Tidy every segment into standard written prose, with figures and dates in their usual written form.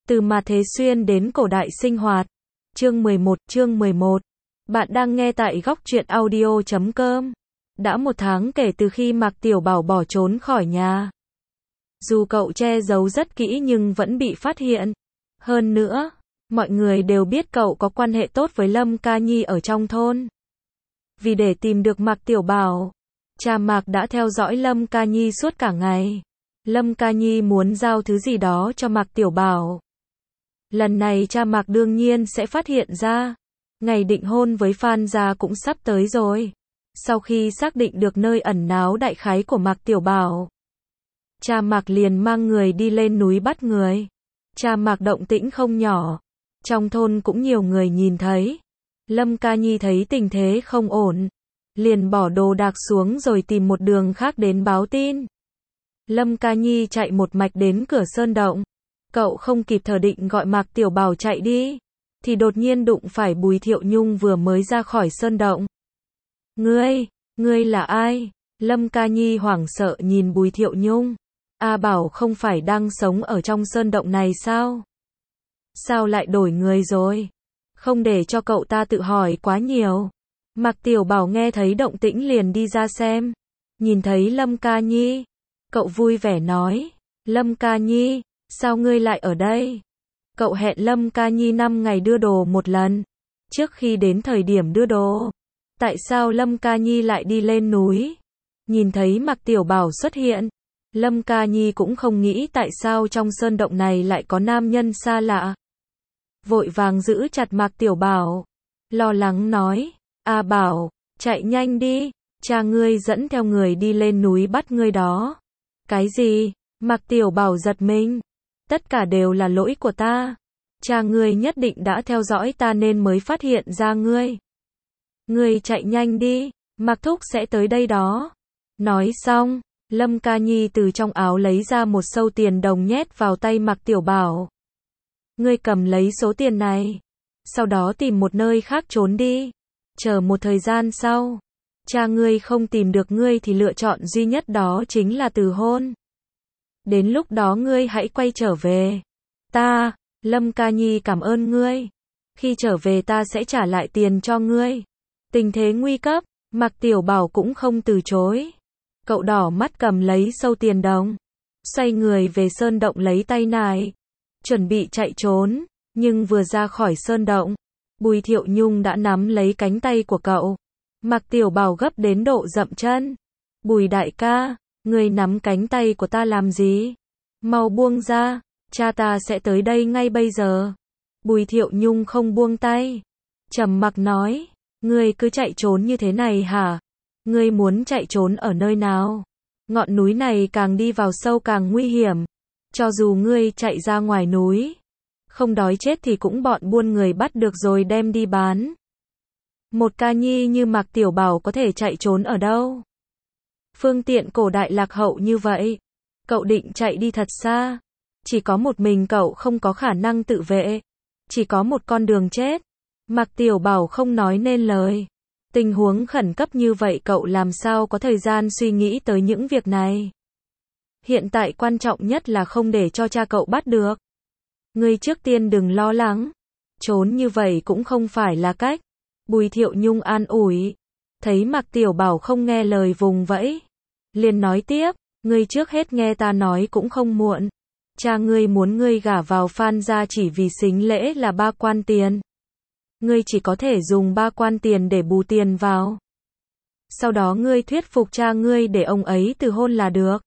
Từ mà Thế Xuyên đến cổ đại sinh hoạt. Chương 11. Bạn đang nghe tại góc truyện audio.com. Đã 1 tháng kể từ khi Mạc Tiểu Bảo bỏ trốn khỏi nhà. Dù cậu che giấu rất kỹ nhưng vẫn bị phát hiện. Hơn nữa, mọi người đều biết cậu có quan hệ tốt với Lâm Ca Nhi ở trong thôn. Vì để tìm được Mạc Tiểu Bảo, cha Mạc đã theo dõi Lâm Ca Nhi suốt cả ngày. Lâm Ca Nhi muốn giao thứ gì đó cho Mạc Tiểu Bảo. Lần này cha Mạc đương nhiên sẽ phát hiện ra. Ngày định hôn với Phan gia cũng sắp tới rồi. Sau khi xác định được nơi ẩn náu đại khái của Mạc Tiểu Bảo, cha Mạc liền mang người đi lên núi bắt người. Cha Mạc động tĩnh không nhỏ. Trong thôn cũng nhiều người nhìn thấy. Lâm Ca Nhi thấy tình thế không ổn, liền bỏ đồ đạc xuống rồi tìm một đường khác đến báo tin. Lâm Ca Nhi chạy một mạch đến cửa sơn động. Cậu không kịp thở định gọi Mạc Tiểu Bảo chạy đi, thì đột nhiên đụng phải Bùi Thiệu Nhung vừa mới ra khỏi sơn động. Ngươi là ai? Lâm Ca Nhi hoảng sợ nhìn Bùi Thiệu Nhung. A Bảo không phải đang sống ở trong sơn động này sao? Sao lại đổi người rồi? Không để cho cậu ta tự hỏi quá nhiều. Mạc Tiểu Bảo nghe thấy động tĩnh liền đi ra xem. Nhìn thấy Lâm Ca Nhi, cậu vui vẻ nói, Lâm Ca Nhi, sao ngươi lại ở đây? Cậu hẹn Lâm Ca Nhi 5 ngày đưa đồ một lần. Trước khi đến thời điểm đưa đồ, tại sao Lâm Ca Nhi lại đi lên núi? Nhìn thấy Mạc Tiểu Bảo xuất hiện, Lâm Ca Nhi cũng không nghĩ tại sao trong sơn động này lại có nam nhân xa lạ. Vội vàng giữ chặt Mạc Tiểu Bảo, lo lắng nói, A Bảo, chạy nhanh đi, cha ngươi dẫn theo người đi lên núi bắt ngươi đó. Cái gì? Mạc Tiểu Bảo giật mình. Tất cả đều là lỗi của ta. Cha ngươi nhất định đã theo dõi ta nên mới phát hiện ra ngươi. Ngươi chạy nhanh đi, Mạc Thúc sẽ tới đây đó. Nói xong, Lâm Ca Nhi từ trong áo lấy ra một sâu tiền đồng nhét vào tay Mạc Tiểu Bảo. Ngươi cầm lấy số tiền này, sau đó tìm một nơi khác trốn đi. Chờ một thời gian sau, cha ngươi không tìm được ngươi thì lựa chọn duy nhất đó chính là từ hôn. Đến lúc đó ngươi hãy quay trở về. Lâm Ca Nhi cảm ơn ngươi. Khi trở về ta sẽ trả lại tiền cho ngươi. Tình thế nguy cấp, Mạc Tiểu Bảo cũng không từ chối. Cậu đỏ mắt cầm lấy sâu tiền đồng, xoay người về sơn động lấy tay nải, chuẩn bị chạy trốn, nhưng vừa ra khỏi sơn động, Bùi Thiệu Nhung đã nắm lấy cánh tay của cậu. Mạc Tiểu Bảo gấp đến độ dậm chân. Bùi đại ca, ngươi nắm cánh tay của ta làm gì? Mau buông ra, cha ta sẽ tới đây ngay bây giờ. Bùi Thiệu Nhung không buông tay, trầm mặc nói, ngươi cứ chạy trốn như thế này hả? Ngươi muốn chạy trốn ở nơi nào? Ngọn núi này càng đi vào sâu càng nguy hiểm. Cho dù ngươi chạy ra ngoài núi, không đói chết thì cũng bọn buôn người bắt được rồi đem đi bán. Một ca nhi như Mạc Tiểu Bảo có thể chạy trốn ở đâu? Phương tiện cổ đại lạc hậu như vậy, cậu định chạy đi thật xa. Chỉ có một mình cậu không có khả năng tự vệ. Chỉ có một con đường chết. Mạc Tiểu Bảo không nói nên lời. Tình huống khẩn cấp như vậy cậu làm sao có thời gian suy nghĩ tới những việc này. Hiện tại quan trọng nhất là không để cho cha cậu bắt được. Ngươi trước tiên đừng lo lắng. Trốn như vậy cũng không phải là cách. Bùi Thiệu Nhung an ủi. Thấy Mạc Tiểu Bảo không nghe lời vùng vẫy, liền nói tiếp, ngươi trước hết nghe ta nói cũng không muộn. Cha ngươi muốn ngươi gả vào Phan gia chỉ vì sính lễ là 3 quan tiền. Ngươi chỉ có thể dùng 3 quan tiền để bù tiền vào. Sau đó ngươi thuyết phục cha ngươi để ông ấy từ hôn là được.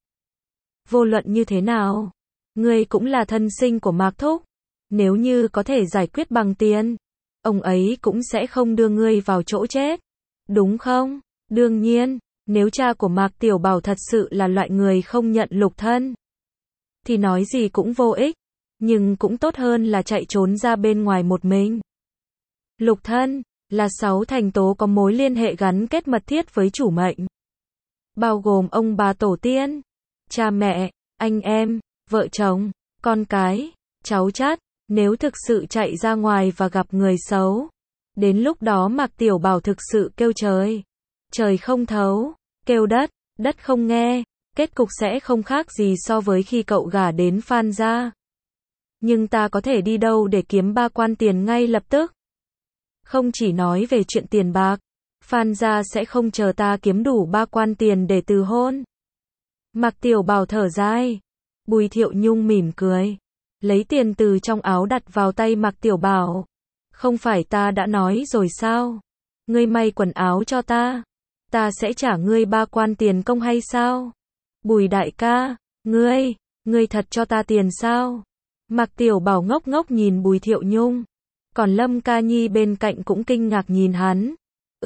Vô luận như thế nào, ngươi cũng là thân sinh của Mạc Thúc. Nếu như có thể giải quyết bằng tiền, ông ấy cũng sẽ không đưa ngươi vào chỗ chết. Đúng không? Đương nhiên, nếu cha của Mạc Tiểu Bảo thật sự là loại người không nhận lục thân, thì nói gì cũng vô ích. Nhưng cũng tốt hơn là chạy trốn ra bên ngoài một mình. Lục thân là 6 thành tố có mối liên hệ gắn kết mật thiết với chủ mệnh, bao gồm ông bà tổ tiên, cha mẹ, anh em, vợ chồng, con cái, cháu chắt. Nếu thực sự chạy ra ngoài và gặp người xấu, đến lúc đó Mạc Tiểu Bảo thực sự kêu trời, trời không thấu, kêu đất, đất không nghe, kết cục sẽ không khác gì so với khi cậu gả đến Phan gia. Nhưng ta có thể đi đâu để kiếm 3 quan tiền ngay lập tức? Không chỉ nói về chuyện tiền bạc, Phan gia sẽ không chờ ta kiếm đủ 3 quan tiền để từ hôn. Mạc Tiểu Bảo thở dài. Bùi Thiệu Nhung mỉm cười, lấy tiền từ trong áo đặt vào tay Mạc Tiểu Bảo. Không phải ta đã nói rồi sao? Ngươi may quần áo cho ta sẽ trả ngươi 3 quan tiền công hay sao? Bùi đại ca, ngươi thật cho ta tiền sao? Mạc Tiểu Bảo ngốc ngốc nhìn Bùi Thiệu Nhung. Còn Lâm Ca Nhi bên cạnh cũng kinh ngạc nhìn hắn.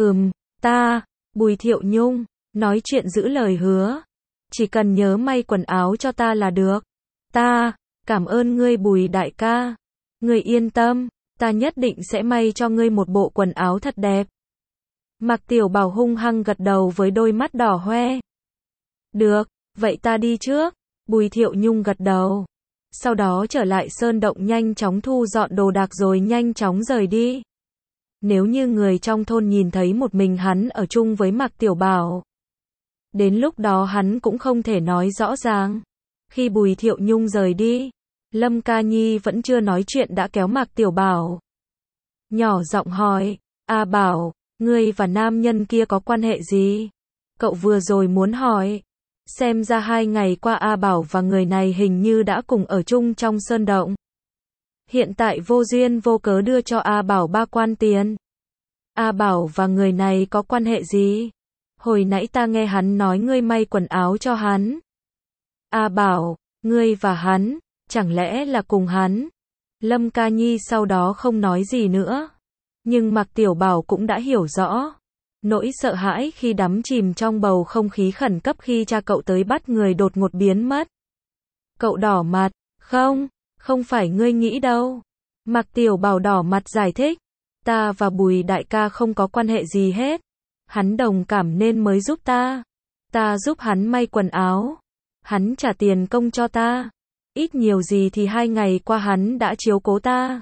Bùi Thiệu Nhung, nói chuyện giữ lời hứa. Chỉ cần nhớ may quần áo cho ta là được. Cảm ơn ngươi Bùi đại ca. Ngươi yên tâm, ta nhất định sẽ may cho ngươi một bộ quần áo thật đẹp. Mạc Tiểu Bảo hung hăng gật đầu với đôi mắt đỏ hoe. Được, vậy ta đi trước. Bùi Thiệu Nhung gật đầu. Sau đó trở lại sơn động nhanh chóng thu dọn đồ đạc rồi nhanh chóng rời đi. Nếu như người trong thôn nhìn thấy một mình hắn ở chung với Mạc Tiểu Bảo, đến lúc đó hắn cũng không thể nói rõ ràng. Khi Bùi Thiệu Nhung rời đi, Lâm Ca Nhi vẫn chưa nói chuyện đã kéo Mạc Tiểu Bảo. Nhỏ giọng hỏi, Bảo, ngươi và nam nhân kia có quan hệ gì? Cậu vừa rồi muốn hỏi. Xem ra 2 ngày qua Bảo và người này hình như đã cùng ở chung trong sơn động. Hiện tại vô duyên vô cớ đưa cho Bảo 3 quan tiền. Bảo và người này có quan hệ gì? Hồi nãy ta nghe hắn nói ngươi may quần áo cho hắn. Bảo, ngươi và hắn, chẳng lẽ là cùng hắn? Lâm Ca Nhi sau đó không nói gì nữa. Nhưng Mạc Tiểu Bảo cũng đã hiểu rõ. Nỗi sợ hãi khi đắm chìm trong bầu không khí khẩn cấp khi cha cậu tới bắt người đột ngột biến mất. Cậu đỏ mặt, không phải ngươi nghĩ đâu. Mạc Tiểu Bảo đỏ mặt giải thích. Ta và Bùi đại ca không có quan hệ gì hết. Hắn đồng cảm nên mới giúp ta. Ta giúp hắn may quần áo. Hắn trả tiền công cho ta. Ít nhiều gì thì 2 ngày qua hắn đã chiếu cố ta.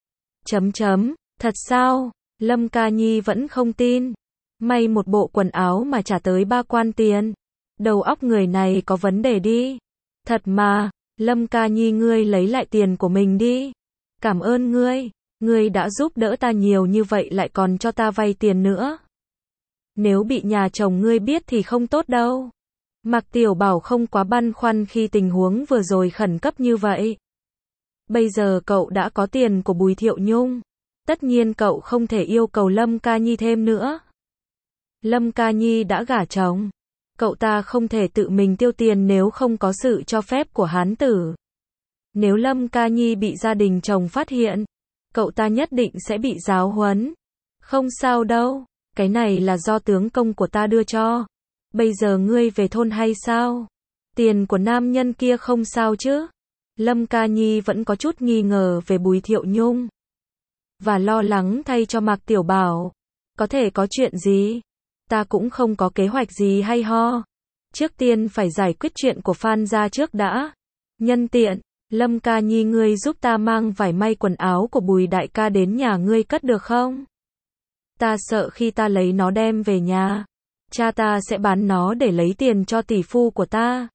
Thật sao? Lâm Ca Nhi vẫn không tin. May một bộ quần áo mà trả tới 3 quan tiền. Đầu óc người này có vấn đề đi. Thật mà, Lâm Ca Nhi ngươi lấy lại tiền của mình đi. Cảm ơn ngươi đã giúp đỡ ta nhiều như vậy lại còn cho ta vay tiền nữa. Nếu bị nhà chồng ngươi biết thì không tốt đâu. Mạc Tiểu Bảo không quá băn khoăn khi tình huống vừa rồi khẩn cấp như vậy. Bây giờ cậu đã có tiền của Bùi Thiệu Nhung. Tất nhiên cậu không thể yêu cầu Lâm Ca Nhi thêm nữa. Lâm Ca Nhi đã gả chồng. Cậu ta không thể tự mình tiêu tiền nếu không có sự cho phép của hán tử. Nếu Lâm Ca Nhi bị gia đình chồng phát hiện, cậu ta nhất định sẽ bị giáo huấn. Không sao đâu, cái này là do tướng công của ta đưa cho. Bây giờ ngươi về thôn hay sao? Tiền của nam nhân kia không sao chứ? Lâm Ca Nhi vẫn có chút nghi ngờ về Bùi Thiệu Nhung. Và lo lắng thay cho Mạc Tiểu Bảo. Có thể có chuyện gì? Ta cũng không có kế hoạch gì hay ho. Trước tiên phải giải quyết chuyện của Phan gia trước đã. Nhân tiện, Lâm Ca Nhi ngươi giúp ta mang vải may quần áo của Bùi đại ca đến nhà ngươi cất được không? Ta sợ khi ta lấy nó đem về nhà, cha ta sẽ bán nó để lấy tiền cho tỷ phu của ta.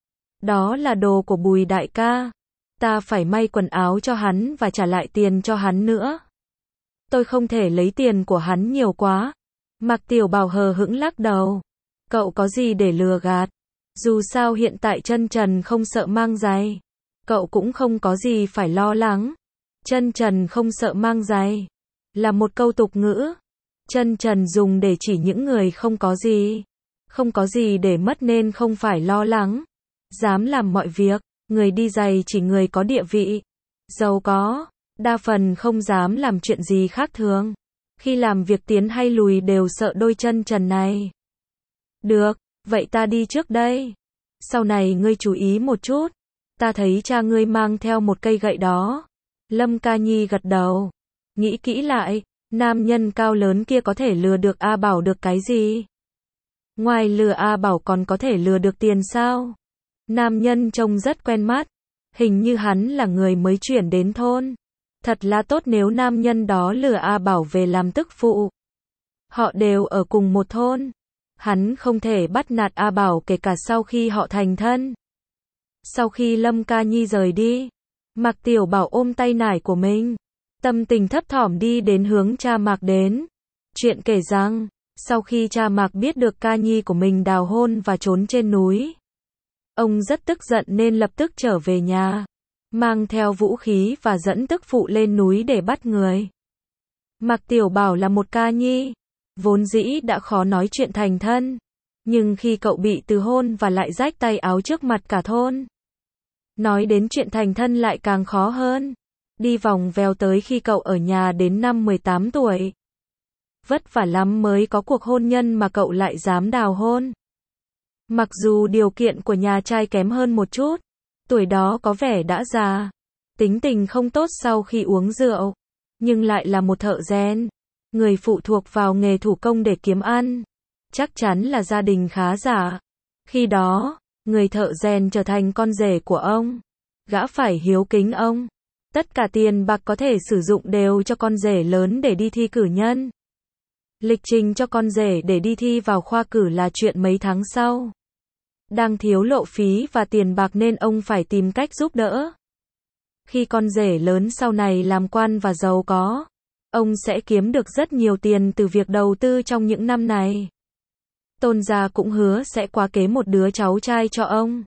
Đó là đồ của Bùi đại ca. Ta phải may quần áo cho hắn và trả lại tiền cho hắn nữa. Tôi không thể lấy tiền của hắn nhiều quá. Mạc Tiểu Bảo hờ hững lắc đầu. Cậu có gì để lừa gạt? Dù sao hiện tại chân trần không sợ mang giày. Cậu cũng không có gì phải lo lắng. Chân trần không sợ mang giày là một câu tục ngữ. Chân trần dùng để chỉ những người không có gì. Không có gì để mất nên không phải lo lắng. Dám làm mọi việc. Người đi giày chỉ người có địa vị, giàu có. Đa phần không dám làm chuyện gì khác thường. Khi làm việc tiến hay lùi đều sợ đôi chân trần này. Được, vậy ta đi trước đây. Sau này ngươi chú ý một chút. Ta thấy cha ngươi mang theo một cây gậy đó. Lâm Ca Nhi gật đầu. Nghĩ kỹ lại, nam nhân cao lớn kia có thể lừa được Bảo được cái gì? Ngoài lừa Bảo còn có thể lừa được tiền sao? Nam nhân trông rất quen mắt. Hình như hắn là người mới chuyển đến thôn. Thật là tốt nếu nam nhân đó lừa Bảo về làm tức phụ. Họ đều ở cùng một thôn. Hắn không thể bắt nạt Bảo kể cả sau khi họ thành thân. Sau khi Lâm Ca Nhi rời đi, Mạc Tiểu Bảo ôm tay nải của mình, tâm tình thấp thỏm đi đến hướng cha Mạc đến. Chuyện kể rằng, sau khi cha Mạc biết được ca nhi của mình đào hôn và trốn trên núi, ông rất tức giận nên lập tức trở về nhà, mang theo vũ khí và dẫn tức phụ lên núi để bắt người. Mạc Tiểu Bảo là một ca nhi, vốn dĩ đã khó nói chuyện thành thân, nhưng khi cậu bị từ hôn và lại rách tay áo trước mặt cả thôn, nói đến chuyện thành thân lại càng khó hơn. Đi vòng vèo tới khi cậu ở nhà đến năm 18 tuổi. Vất vả lắm mới có cuộc hôn nhân mà cậu lại dám đào hôn. Mặc dù điều kiện của nhà trai kém hơn một chút, tuổi đó có vẻ đã già, tính tình không tốt sau khi uống rượu, nhưng lại là một thợ rèn, người phụ thuộc vào nghề thủ công để kiếm ăn. Chắc chắn là gia đình khá giả. Khi đó, người thợ rèn trở thành con rể của ông. Gã phải hiếu kính ông. Tất cả tiền bạc có thể sử dụng đều cho con rể lớn để đi thi cử nhân. Lịch trình cho con rể để đi thi vào khoa cử là chuyện mấy tháng sau. Đang thiếu lộ phí và tiền bạc nên ông phải tìm cách giúp đỡ. Khi con rể lớn sau này làm quan và giàu có, ông sẽ kiếm được rất nhiều tiền từ việc đầu tư trong những năm này. Tôn gia cũng hứa sẽ quá kế một đứa cháu trai cho ông.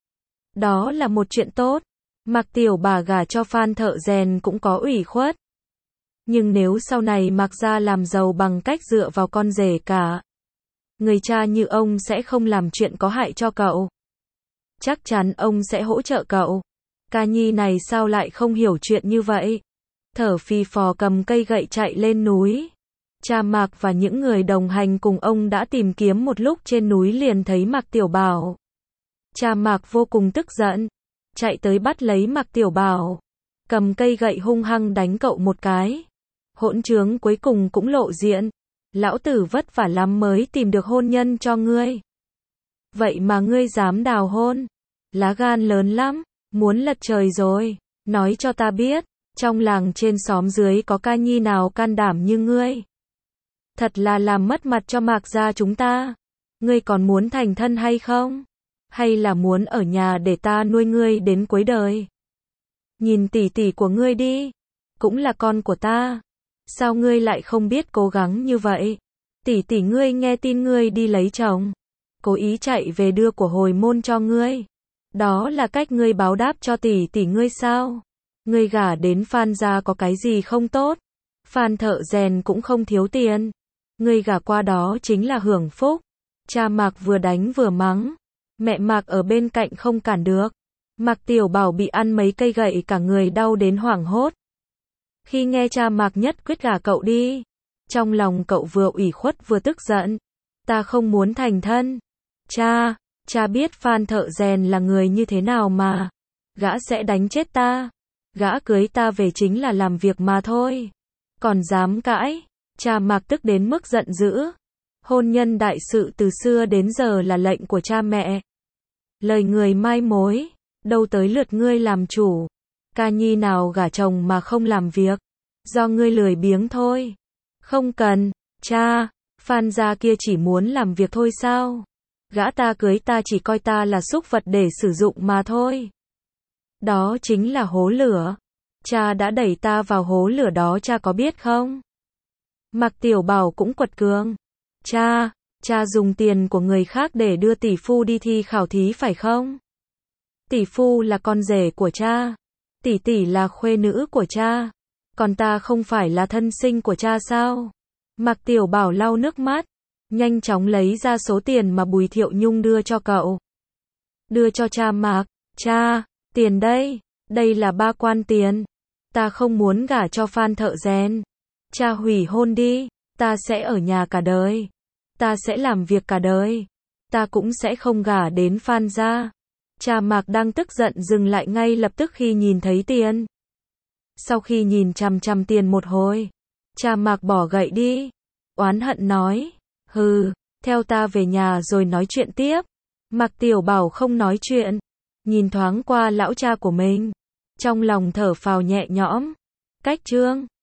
Đó là một chuyện tốt. Mạc Tiểu bà gả cho Phan thợ rèn cũng có ủy khuất. Nhưng nếu sau này Mạc gia làm giàu bằng cách dựa vào con rể cả, người cha như ông sẽ không làm chuyện có hại cho cậu. Chắc chắn ông sẽ hỗ trợ cậu. Ca nhi này sao lại không hiểu chuyện như vậy? Thở phì phò cầm cây gậy chạy lên núi. Cha Mạc và những người đồng hành cùng ông đã tìm kiếm một lúc trên núi liền thấy Mạc Tiểu Bảo. Cha Mạc vô cùng tức giận, chạy tới bắt lấy Mạc Tiểu Bảo, cầm cây gậy hung hăng đánh cậu một cái. Hỗn trướng cuối cùng cũng lộ diện. Lão tử vất vả lắm mới tìm được hôn nhân cho ngươi. Vậy mà ngươi dám đào hôn. Lá gan lớn lắm, muốn lật trời rồi. Nói cho ta biết, trong làng trên xóm dưới có ca nhi nào can đảm như ngươi. Thật là làm mất mặt cho Mạc gia chúng ta. Ngươi còn muốn thành thân hay không? Hay là muốn ở nhà để ta nuôi ngươi đến cuối đời? Nhìn tỷ tỷ của ngươi đi, cũng là con của ta. Sao ngươi lại không biết cố gắng như vậy? Tỷ tỷ ngươi nghe tin ngươi đi lấy chồng, cố ý chạy về đưa của hồi môn cho ngươi. Đó là cách ngươi báo đáp cho tỷ tỷ ngươi sao? Ngươi gả đến Phan gia có cái gì không tốt? Phan thợ rèn cũng không thiếu tiền. Ngươi gả qua đó chính là hưởng phúc. Cha Mạc vừa đánh vừa mắng. Mẹ Mạc ở bên cạnh không cản được. Mạc Tiểu Bảo bị ăn mấy cây gậy cả người đau đến hoảng hốt. Khi nghe cha Mạc nhất quyết gả cậu đi, trong lòng cậu vừa ủy khuất vừa tức giận. Ta không muốn thành thân. Cha biết Phan thợ rèn là người như thế nào mà. Gã sẽ đánh chết ta. Gã cưới ta về chính là làm việc mà thôi. Còn dám cãi. Cha Mạc tức đến mức giận dữ. Hôn nhân đại sự từ xưa đến giờ là lệnh của cha mẹ. Lời người mai mối, đâu tới lượt ngươi làm chủ. Ca nhi nào gả chồng mà không làm việc, do ngươi lười biếng thôi. Không cần, cha, Phan gia kia chỉ muốn làm việc thôi sao? Gã ta cưới ta chỉ coi ta là súc vật để sử dụng mà thôi. Đó chính là hố lửa. Cha đã đẩy ta vào hố lửa đó, cha có biết không? Mạc Tiểu Bảo cũng quật cường. Cha dùng tiền của người khác để đưa tỷ phu đi thi khảo thí phải không? Tỷ phu là con rể của cha. Tỷ tỷ là khuê nữ của cha. Còn ta không phải là thân sinh của cha sao? Mạc Tiểu Bảo lau nước mắt, nhanh chóng lấy ra số tiền mà Bùi Thiệu Nhung đưa cho cậu. Đưa cho cha Mạc. Cha, tiền đây. Đây là 3 quan tiền. Ta không muốn gả cho Phan thợ rèn. Cha hủy hôn đi. Ta sẽ ở nhà cả đời. Ta sẽ làm việc cả đời. Ta cũng sẽ không gả đến Phan gia. Cha Mạc đang tức giận dừng lại ngay lập tức khi nhìn thấy tiền. Sau khi nhìn chằm chằm tiền một hồi, cha Mạc bỏ gậy đi. Oán hận nói. Hừ, theo ta về nhà rồi nói chuyện tiếp. Mạc Tiểu Bảo không nói chuyện. Nhìn thoáng qua lão cha của mình. Trong lòng thở phào nhẹ nhõm. Cách chương